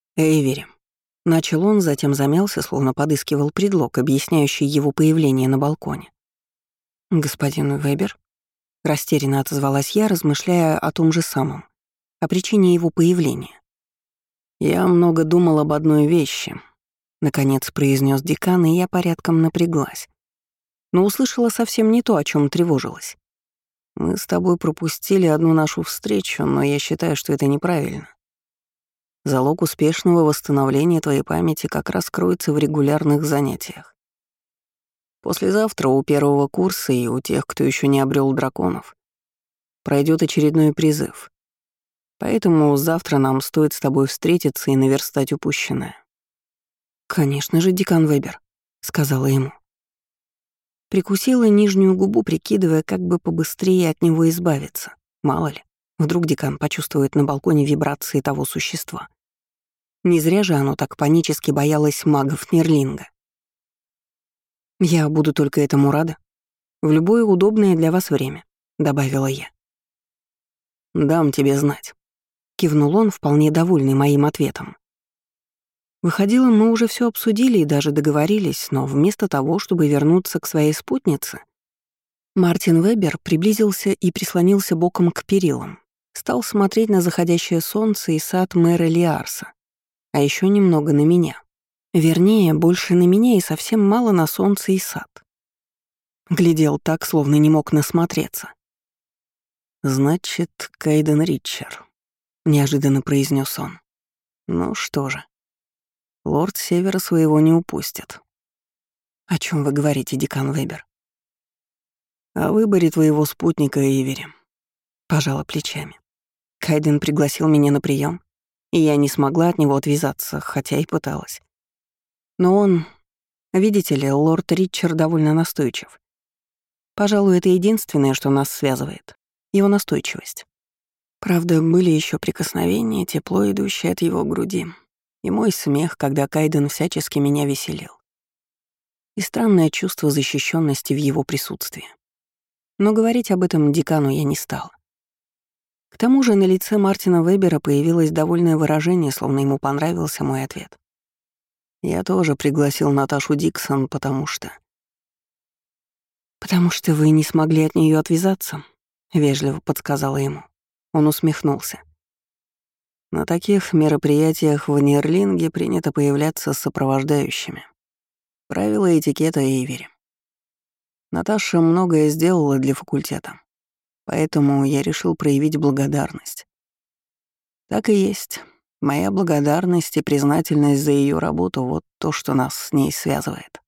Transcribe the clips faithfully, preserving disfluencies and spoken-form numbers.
Эйвери. Начал он, затем замялся, словно подыскивал предлог, объясняющий его появление на балконе. «Господин Вебер?» — растерянно отозвалась я, размышляя о том же самом, о причине его появления. «Я много думал об одной вещи», — наконец произнес декан, и я порядком напряглась. Но услышала совсем не то, о чем тревожилась. «Мы с тобой пропустили одну нашу встречу, но я считаю, что это неправильно. Залог успешного восстановления твоей памяти как раз кроется в регулярных занятиях. Послезавтра у первого курса и у тех, кто еще не обрел драконов, пройдет очередной призыв. Поэтому завтра нам стоит с тобой встретиться и наверстать упущенное». «Конечно же, декан Вебер», — сказала ему. Прикусила нижнюю губу, прикидывая, как бы побыстрее от него избавиться. Мало ли, вдруг декан почувствует на балконе вибрации того существа. Не зря же оно так панически боялось магов Нерлинга. «Я буду только этому рада. В любое удобное для вас время», — добавила я. «Дам тебе знать», — кивнул он, вполне довольный моим ответом. Выходило, мы уже все обсудили и даже договорились, но вместо того, чтобы вернуться к своей спутнице, Мартин Вебер приблизился и прислонился боком к перилам, стал смотреть на заходящее солнце и сад мэра Лиарса, а еще немного на меня. Вернее, больше на меня и совсем мало на солнце и сад. Глядел так, словно не мог насмотреться. «Значит, Кайден Ритчер», — неожиданно произнес он. «Ну что же, лорд Севера своего не упустит». «О чем вы говорите, декан Вебер?» «О выборе твоего спутника Эйвери», — пожала плечами. Кайден пригласил меня на прием, и я не смогла от него отвязаться, хотя и пыталась. Но он, видите ли, лорд Ритчер довольно настойчив. Пожалуй, это единственное, что нас связывает. Его настойчивость. Правда, были еще прикосновения, тепло, идущее от его груди, и мой смех, когда Кайден всячески меня веселил. И странное чувство защищенности в его присутствии. Но говорить об этом декану я не стала. К тому же на лице Мартина Вебера появилось довольное выражение, словно ему понравился мой ответ. Я тоже пригласил Наташу Диксон, потому что... «Потому что вы не смогли от нее отвязаться», — вежливо подсказала ему. Он усмехнулся. «На таких мероприятиях в Нерлинге принято появляться с сопровождающими. Правила этикета Эйвери. Наташа многое сделала для факультета, поэтому я решил проявить благодарность. Так и есть. Моя благодарность и признательность за ее работу — вот то, что нас с ней связывает».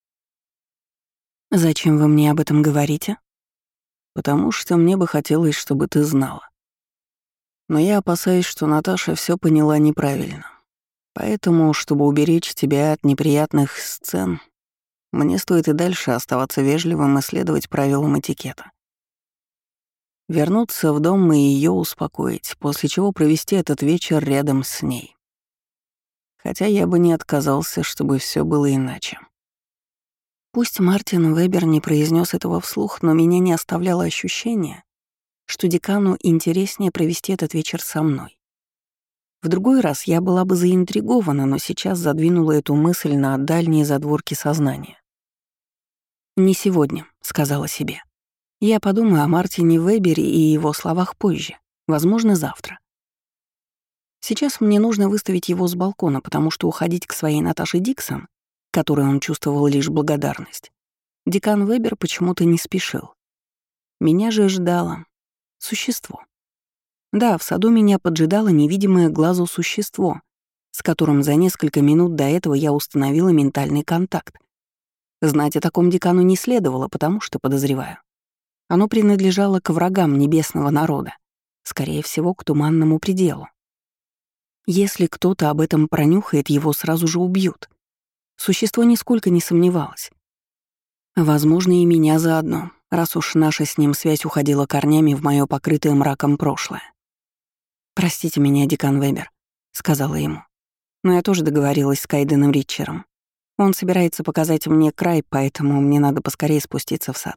«Зачем вы мне об этом говорите?» «Потому что мне бы хотелось, чтобы ты знала. Но я опасаюсь, что Наташа все поняла неправильно. Поэтому, чтобы уберечь тебя от неприятных сцен, мне стоит и дальше оставаться вежливым и следовать правилам этикета. Вернуться в дом и ее успокоить, после чего провести этот вечер рядом с ней. Хотя я бы не отказался, чтобы все было иначе». Пусть Мартин Вебер не произнес этого вслух, но меня не оставляло ощущение, что декану интереснее провести этот вечер со мной. В другой раз я была бы заинтригована, но сейчас задвинула эту мысль на дальние задворки сознания. «Не сегодня», — сказала себе. «Я подумаю о Мартине Вебере и его словах позже, возможно, завтра. Сейчас мне нужно выставить его с балкона, потому что уходить к своей Наташе Диксон, которой он чувствовал лишь благодарность, декан Вебер почему-то не спешил. Меня же ждало существо. Да, в саду меня поджидало невидимое глазу существо, с которым за несколько минут до этого я установила ментальный контакт. Знать о таком декану не следовало, потому что, подозреваю, оно принадлежало к врагам небесного народа, скорее всего, к туманному пределу. Если кто-то об этом пронюхает, его сразу же убьют. Существо нисколько не сомневалось. Возможно, и меня заодно, раз уж наша с ним связь уходила корнями в моё покрытое мраком прошлое. «Простите меня, декан Вебер», — сказала ему. «Но я тоже договорилась с Кайденом Ритчером. Он собирается показать мне край, поэтому мне надо поскорее спуститься в сад».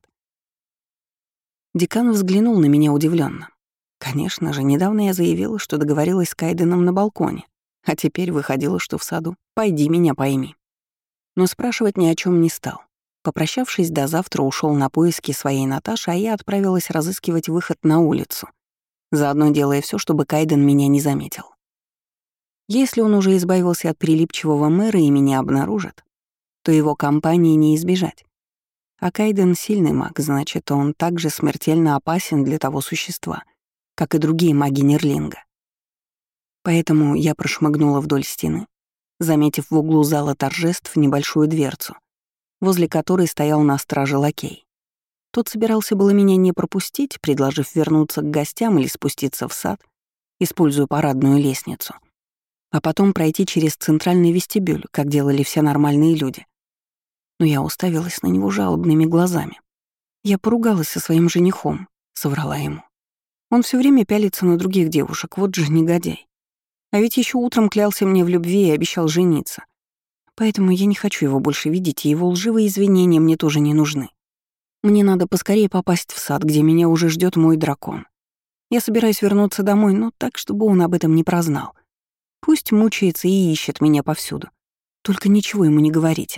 Декан взглянул на меня удивленно. Конечно же, недавно я заявила, что договорилась с Кайденом на балконе, А теперь выходило, что в саду. Пойди меня пойми. Но спрашивать ни о чем не стал. Попрощавшись, до завтра ушел на поиски своей Наташи, а я отправилась разыскивать выход на улицу, заодно делая все, чтобы Кайден меня не заметил. Если он уже избавился от прилипчивого мэра и меня обнаружит, то его компании не избежать. А Кайден — сильный маг, значит, он также смертельно опасен для того существа, как и другие маги Нерлинга. Поэтому я прошмыгнула вдоль стены, заметив в углу зала торжеств небольшую дверцу, возле которой стоял на страже лакей. Тот собирался было меня не пропустить, предложив вернуться к гостям или спуститься в сад, используя парадную лестницу, а потом пройти через центральный вестибюль, как делали все нормальные люди. Но я уставилась на него жалобными глазами. «Я поругалась со своим женихом», — соврала ему. «Он все время пялится на других девушек, вот же негодяй. А ведь еще утром клялся мне в любви и обещал жениться. Поэтому я не хочу его больше видеть, и его лживые извинения мне тоже не нужны. Мне надо поскорее попасть в сад, где меня уже ждет мой дракон. Я собираюсь вернуться домой, но так, чтобы он об этом не прознал. Пусть мучается и ищет меня повсюду. Только ничего ему не говорите».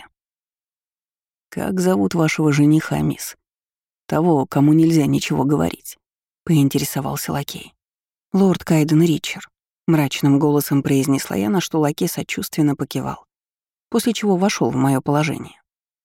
«Как зовут вашего жениха, мисс? Того, кому нельзя ничего говорить», — поинтересовался лакей. «Лорд Кайден Ричер», — мрачным голосом произнесла я, на что лакей сочувственно покивал, после чего вошел в мое положение.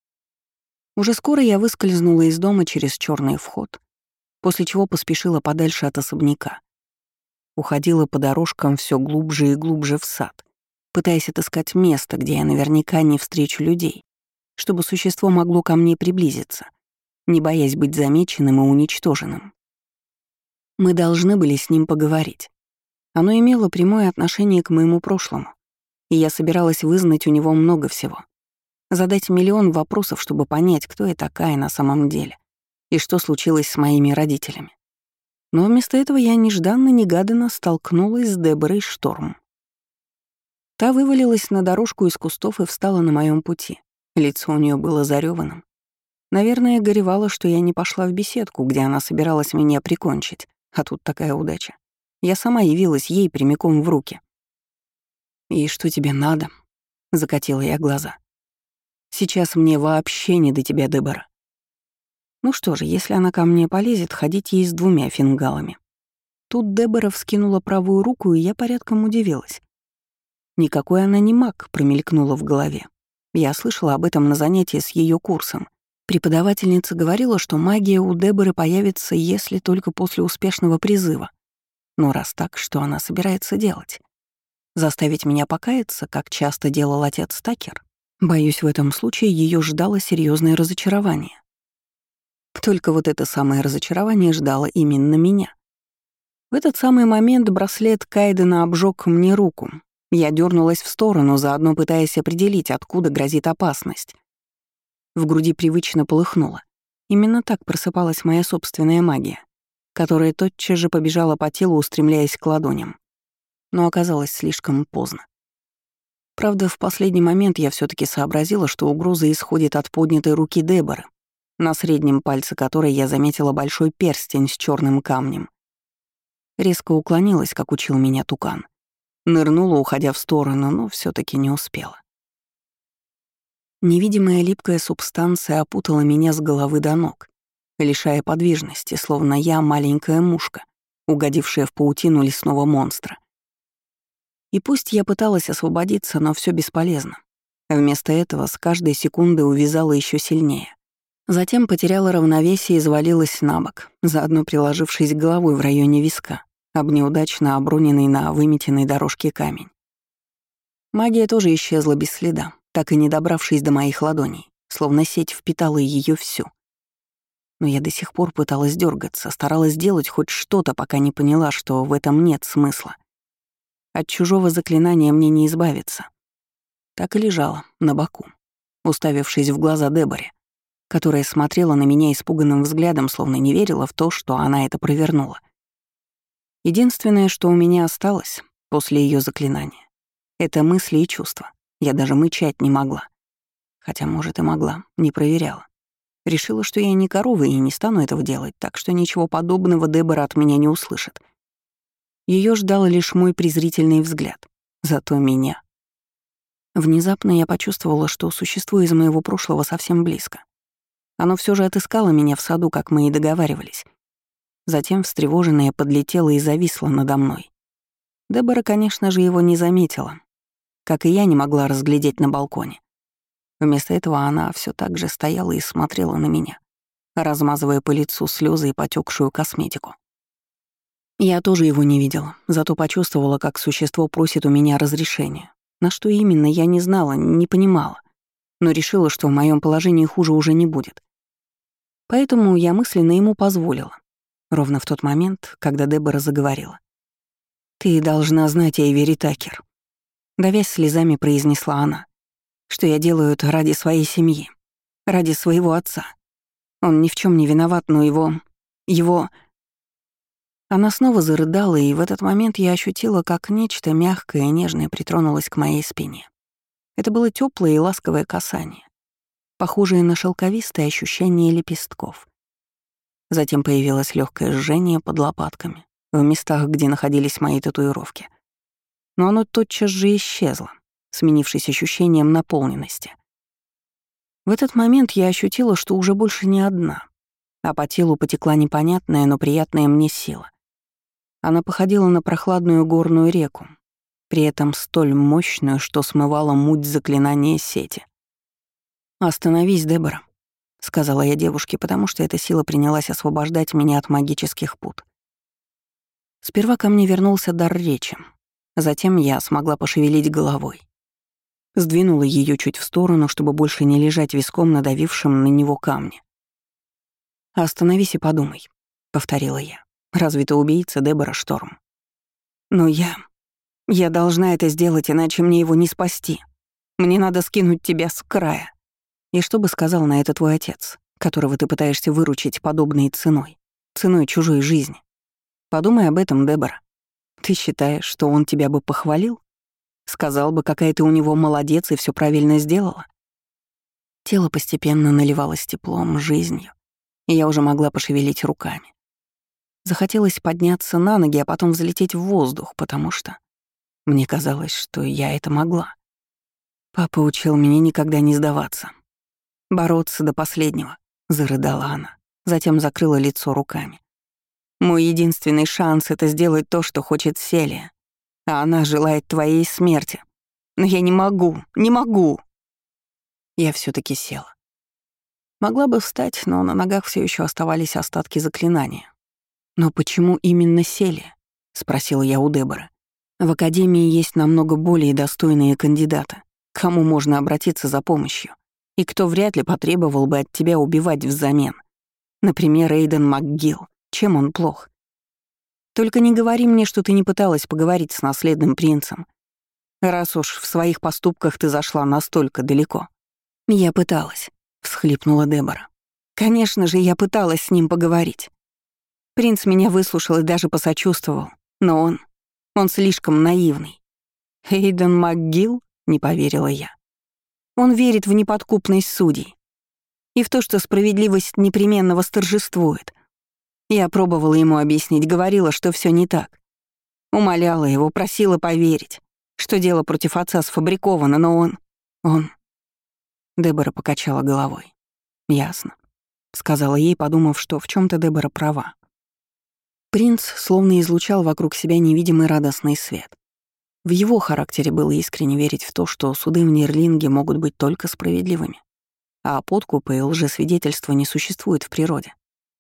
Уже скоро я выскользнула из дома через черный вход, после чего поспешила подальше от особняка. Уходила по дорожкам все глубже и глубже в сад, пытаясь отыскать место, где я наверняка не встречу людей, чтобы существо могло ко мне приблизиться, не боясь быть замеченным и уничтоженным. Мы должны были с ним поговорить. Оно имело прямое отношение к моему прошлому, и я собиралась вызнать у него много всего. Задать миллион вопросов, чтобы понять, кто я такая на самом деле и что случилось с моими родителями. Но вместо этого я нежданно-негаданно столкнулась с Деборой Шторм. Та вывалилась на дорожку из кустов и встала на моем пути. Лицо у нее было зарёванным. Наверное, горевала, что я не пошла в беседку, где она собиралась меня прикончить, а тут такая удача. Я сама явилась ей прямиком в руки. «И что тебе надо?» — закатила я глаза. «Сейчас мне вообще не до тебя, Дебора». Ну что же, если она ко мне полезет, ходить ей с двумя фингалами. Тут Дебора вскинула правую руку, и я порядком удивилась. Никакой она не маг, промелькнула в голове. Я слышала об этом на занятии с ее курсом. Преподавательница говорила, что магия у Деборы появится, если только после успешного призыва. Но раз так, что она собирается делать? Заставить меня покаяться, как часто делал отец Такер? Боюсь, в этом случае ее ждало серьезное разочарование. Только вот это самое разочарование ждало именно меня. В этот самый момент браслет Кайдена обжег мне руку. Я дернулась в сторону, заодно пытаясь определить, откуда грозит опасность. В груди привычно полыхнуло. Именно так просыпалась моя собственная магия, которая тотчас же побежала по телу, устремляясь к ладоням. Но оказалось слишком поздно. Правда, в последний момент я все таки сообразила, что угроза исходит от поднятой руки Деборы, на среднем пальце которой я заметила большой перстень с черным камнем. Резко уклонилась, как учил меня Тукан. Нырнула, уходя в сторону, но все таки не успела. Невидимая липкая субстанция опутала меня с головы до ног, лишая подвижности, словно я маленькая мушка, угодившая в паутину лесного монстра. И пусть я пыталась освободиться, но все бесполезно. Вместо этого с каждой секундой увязала еще сильнее. Затем потеряла равновесие и завалилась на бок, заодно приложившись головой в районе виска, об неудачно оброненный на выметенной дорожке камень. Магия тоже исчезла без следа, так и не добравшись до моих ладоней, словно сеть впитала ее всю. Но я до сих пор пыталась дергаться, старалась сделать хоть что-то, пока не поняла, что в этом нет смысла. От чужого заклинания мне не избавиться. Так и лежала, на боку, уставившись в глаза Деборе, которая смотрела на меня испуганным взглядом, словно не верила в то, что она это провернула. Единственное, что у меня осталось после ее заклинания, это мысли и чувства. Я даже мычать не могла. Хотя, может, и могла, не проверяла. Решила, что я не корова и не стану этого делать, так что ничего подобного Дебора от меня не услышит. Ее ждал лишь мой презрительный взгляд. Зато меня. Внезапно я почувствовала, что существо из моего прошлого совсем близко. Оно все же отыскало меня в саду, как мы и договаривались. Затем, встревоженная, подлетела и зависла надо мной. Дебора, конечно же, его не заметила, как и я не могла разглядеть на балконе. Вместо этого она все так же стояла и смотрела на меня, размазывая по лицу слезы и потекшую косметику. Я тоже его не видела, зато почувствовала, как существо просит у меня разрешения. На что именно, я не знала, не понимала, но решила, что в моем положении хуже уже не будет. Поэтому я мысленно ему позволила. Ровно в тот момент, когда Дебора заговорила. «Ты должна знать, Эйвери Такер», — давясь слезами произнесла она, «что я делаю это ради своей семьи, ради своего отца. Он ни в чем не виноват, но его... его...» Она снова зарыдала, и в этот момент я ощутила, как нечто мягкое и нежное притронулось к моей спине. Это было теплое и ласковое касание, похожее на шелковистое ощущение лепестков. Затем появилось легкое жжение под лопатками, в местах, где находились мои татуировки. Но оно тотчас же исчезло, сменившись ощущением наполненности. В этот момент я ощутила, что уже больше не одна, а по телу потекла непонятная, но приятная мне сила. Она походила на прохладную горную реку, при этом столь мощную, что смывала муть заклинания сети. «Остановись, Дебора», — сказала я девушке, потому что эта сила принялась освобождать меня от магических пут. Сперва ко мне вернулся дар речи, затем я смогла пошевелить головой. Сдвинула ее чуть в сторону, чтобы больше не лежать виском, надавившим на него камни. «Остановись и подумай», — повторила я. «Разве ты убийца, Дебора Шторм?» «Но я... я должна это сделать, иначе мне его не спасти. Мне надо скинуть тебя с края». И что бы сказал на это твой отец, которого ты пытаешься выручить подобной ценой, ценой чужой жизни? Подумай об этом, Дебора. Ты считаешь, что он тебя бы похвалил? Сказал бы, какая ты у него молодец и все правильно сделала? Тело постепенно наливалось теплом, жизнью, и я уже могла пошевелить руками. Захотелось подняться на ноги, а потом взлететь в воздух, потому что мне казалось, что я это могла. Папа учил меня никогда не сдаваться. Бороться до последнего, зарыдала она, затем закрыла лицо руками. Мой единственный шанс — это сделать то, что хочет Селия, а она желает твоей смерти. Но я не могу, не могу. Я все таки села. Могла бы встать, но на ногах все еще оставались остатки заклинания. «Но почему именно Селия?» — спросила я у Деборы. «В Академии есть намного более достойные кандидаты, к кому можно обратиться за помощью, и кто вряд ли потребовал бы от тебя убивать взамен. Например, Эйден МакГилл. Чем он плох? Только не говори мне, что ты не пыталась поговорить с наследным принцем, раз уж в своих поступках ты зашла настолько далеко». «Я пыталась», — всхлипнула Дебора. «Конечно же, я пыталась с ним поговорить. Принц меня выслушал и даже посочувствовал, но он... он слишком наивный». «Эйден МакГилл?» — не поверила я. «Он верит в неподкупность судей и в то, что справедливость непременно восторжествует. Я пробовала ему объяснить, говорила, что все не так. Умоляла его, просила поверить, что дело против отца сфабриковано, но он... он...» Дебора покачала головой. «Ясно», — сказала ей, подумав, что в чем то Дебора права. Принц словно излучал вокруг себя невидимый радостный свет. В его характере было искренне верить в то, что суды в Нерлинге могут быть только справедливыми, а подкупы и лжесвидетельства не существуют в природе.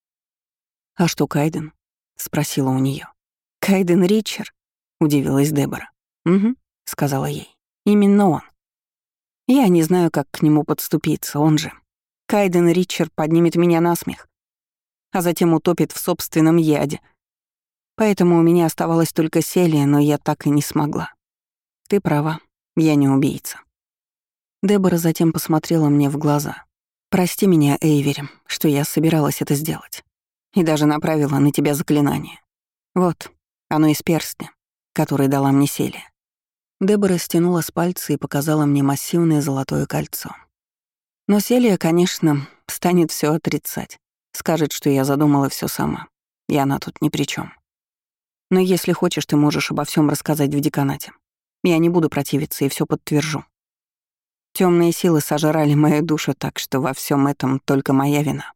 «А что Кайден?» — спросила у нее. «Кайден Ричер?» — удивилась Дебора. «Угу», — сказала ей. «Именно он. Я не знаю, как к нему подступиться, он же. Кайден Ричер поднимет меня на смех, а затем утопит в собственном яде. Поэтому у меня оставалась только Селия, но я так и не смогла. Ты права, я не убийца». Дебора затем посмотрела мне в глаза. «Прости меня, Эйвери, что я собиралась это сделать. И даже направила на тебя заклинание. Вот, оно из перстня, который дала мне Селия». Дебора стянула с пальца и показала мне массивное золотое кольцо. Но Селия, конечно, станет все отрицать. Скажет, что я задумала все сама, и она тут ни при чем. Но если хочешь, ты можешь обо всем рассказать в деканате. Я не буду противиться и все подтвержу. Темные силы сожрали мою душу так, что во всем этом только моя вина.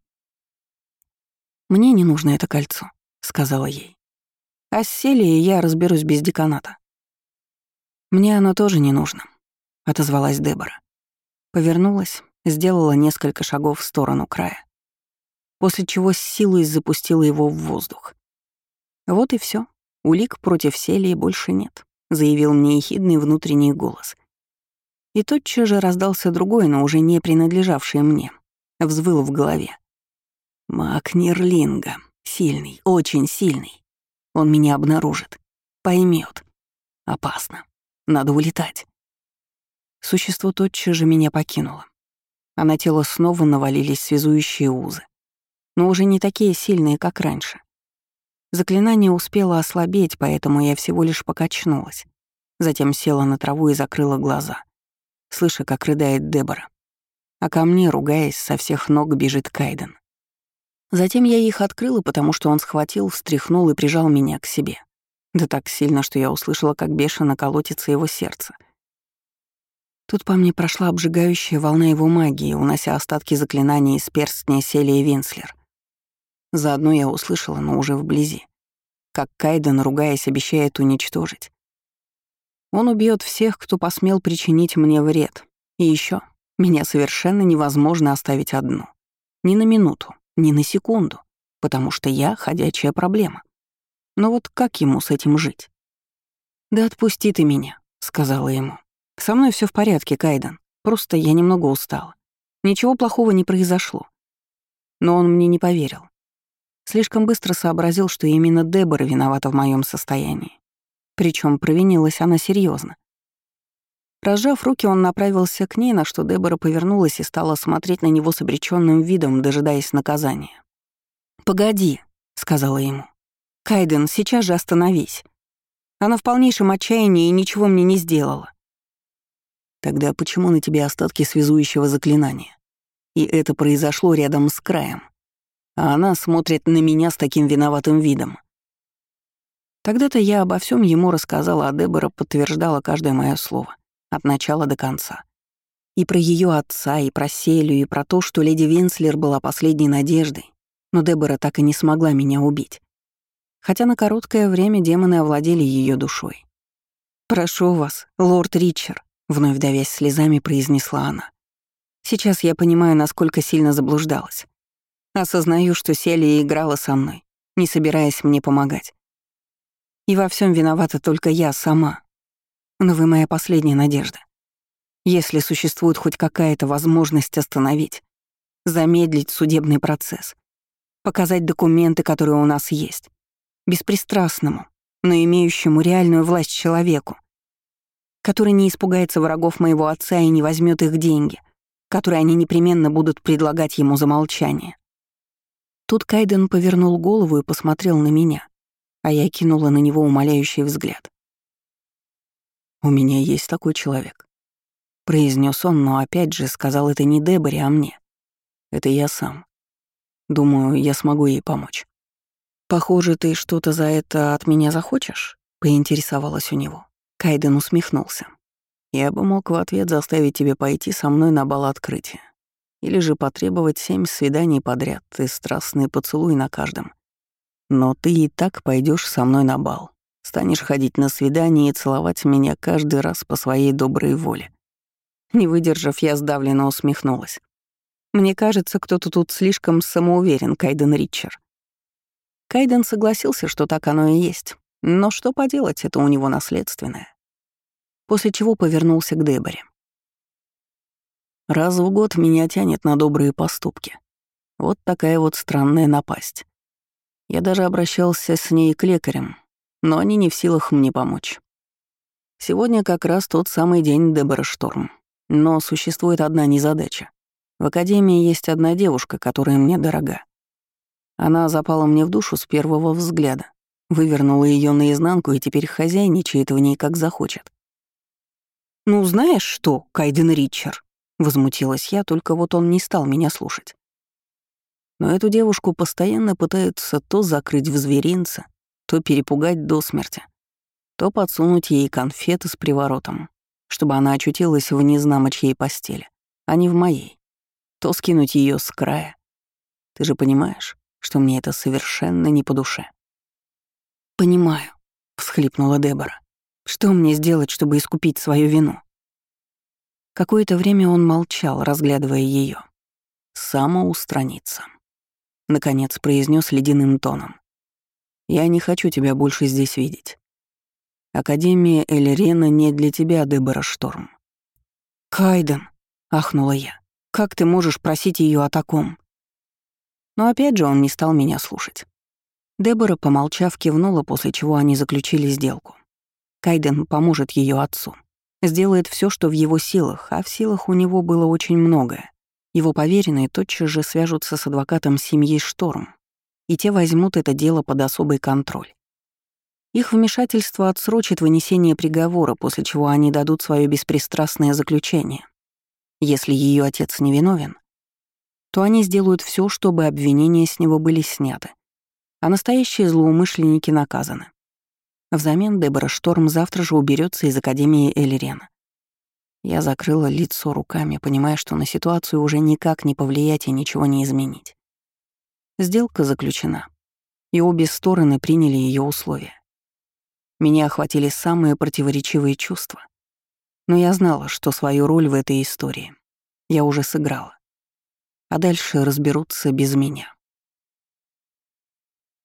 «Мне не нужно это кольцо», — сказала ей. «А с Селией я разберусь без деканата». «Мне оно тоже не нужно», — отозвалась Дебора. Повернулась, сделала несколько шагов в сторону края, после чего с силой запустила его в воздух. «Вот и все. Улик против Селии больше нет», — заявил мне ехидный внутренний голос. И тотчас же раздался другой, но уже не принадлежавший мне. Взвыл в голове. «Маг Нерлинга. Сильный, очень сильный. Он меня обнаружит. Поймет. Опасно. Надо улетать». Существо тотчас же меня покинуло, а на тело снова навалились связующие узы, но уже не такие сильные, как раньше. Заклинание успело ослабеть, поэтому я всего лишь покачнулась. Затем села на траву и закрыла глаза, слыша, как рыдает Дебора. А ко мне, ругаясь, со всех ног бежит Кайден. Затем я их открыла, потому что он схватил, встряхнул и прижал меня к себе. Да так сильно, что я услышала, как бешено колотится его сердце. Тут по мне прошла обжигающая волна его магии, унося остатки заклинаний из перстня Селии Винслер. Заодно я услышала, но уже вблизи, как Кайден, ругаясь, обещает уничтожить. Он убьет всех, кто посмел причинить мне вред. И еще меня совершенно невозможно оставить одну. Ни на минуту, ни на секунду, потому что я — ходячая проблема. Но вот как ему с этим жить? «Да отпусти ты меня», — сказала ему. «Со мной все в порядке, Кайден. Просто я немного устала. Ничего плохого не произошло». Но он мне не поверил. Слишком быстро сообразил, что именно Дебора виновата в моем состоянии. Причем провинилась она серьезно. Разжав руки, он направился к ней, на что Дебора повернулась и стала смотреть на него с обречённым видом, дожидаясь наказания. «Погоди», — сказала ему. «Кайден, сейчас же остановись. Она в полнейшем отчаянии и ничего мне не сделала». «Тогда почему на тебе остатки связующего заклинания? И это произошло рядом с краем. А она смотрит на меня с таким виноватым видом». Тогда-то я обо всем ему рассказала, а Дебора подтверждала каждое мое слово, от начала до конца. И про ее отца, и про Селию, и про то, что леди Винслер была последней надеждой, но Дебора так и не смогла меня убить. Хотя на короткое время демоны овладели ее душой. «Прошу вас, лорд Ричард», — вновь давясь слезами произнесла она. «Сейчас я понимаю, насколько сильно заблуждалась. Осознаю, что Селия играла со мной, не собираясь мне помогать. И во всем виновата только я сама. Но вы моя последняя надежда. Если существует хоть какая-то возможность остановить, замедлить судебный процесс, показать документы, которые у нас есть, беспристрастному, но имеющему реальную власть человеку, который не испугается врагов моего отца и не возьмет их деньги, которые они непременно будут предлагать ему за молчание». Тут Кайден повернул голову и посмотрел на меня, а я кинула на него умоляющий взгляд. «У меня есть такой человек», — произнес он, но опять же сказал это не Деборе, а мне. «Это я сам. Думаю, я смогу ей помочь». «Похоже, ты что-то за это от меня захочешь?» — поинтересовалась у него. Кайден усмехнулся. «Я бы мог в ответ заставить тебя пойти со мной на бал открытия. Или же потребовать семь свиданий подряд и страстный поцелуй на каждом. Но ты и так пойдешь со мной на бал. Станешь ходить на свидания и целовать меня каждый раз по своей доброй воле». Не выдержав, я сдавленно усмехнулась. «Мне кажется, кто-то тут слишком самоуверен, Кайден Ричард». Кайден согласился, что так оно и есть. Но что поделать, это у него наследственное. После чего повернулся к Деборе. «Раз в год меня тянет на добрые поступки. Вот такая вот странная напасть. Я даже обращался с ней к лекарям, но они не в силах мне помочь. Сегодня как раз тот самый день, Дебора Шторм. Но существует одна незадача. В академии есть одна девушка, которая мне дорога. Она запала мне в душу с первого взгляда, вывернула ее наизнанку и теперь хозяйничает в ней как захочет». «Ну, знаешь что, Кайден Ричард?» — возмутилась я, только вот он не стал меня слушать. Но эту девушку постоянно пытаются то закрыть в зверинце, то перепугать до смерти. то подсунуть ей конфеты с приворотом, чтобы она очутилась в незнамо чьей постели, а не в моей, то скинуть ее с края. Ты же понимаешь, что мне это совершенно не по душе. «Понимаю», — всхлипнула Дебора. «Что мне сделать, чтобы искупить свою вину?» Какое-то время он молчал, разглядывая ее. «Самоустраниться», — наконец произнес ледяным тоном. «Я не хочу тебя больше здесь видеть. Академия Эльрена не для тебя, Дебора Шторм». «Кайден», — ахнула я, — «как ты можешь просить ее о таком?» Но опять же он не стал меня слушать. Дебора, помолчав, кивнула, после чего они заключили сделку. Кайден поможет ее отцу. Сделает все, что в его силах, а в силах у него было очень многое. Его поверенные тотчас же свяжутся с адвокатом семьи Шторм, и те возьмут это дело под особый контроль. Их вмешательство отсрочит вынесение приговора, после чего они дадут свое беспристрастное заключение. Если ее отец невиновен, то они сделают все, чтобы обвинения с него были сняты, а настоящие злоумышленники наказаны. Взамен Дебора Шторм завтра же уберется из Академии Эльрена. Я закрыла лицо руками, понимая, что на ситуацию уже никак не повлиять и ничего не изменить. Сделка заключена, и обе стороны приняли ее условия. Меня охватили самые противоречивые чувства, но я знала, что свою роль в этой истории я уже сыграла, а дальше разберутся без меня.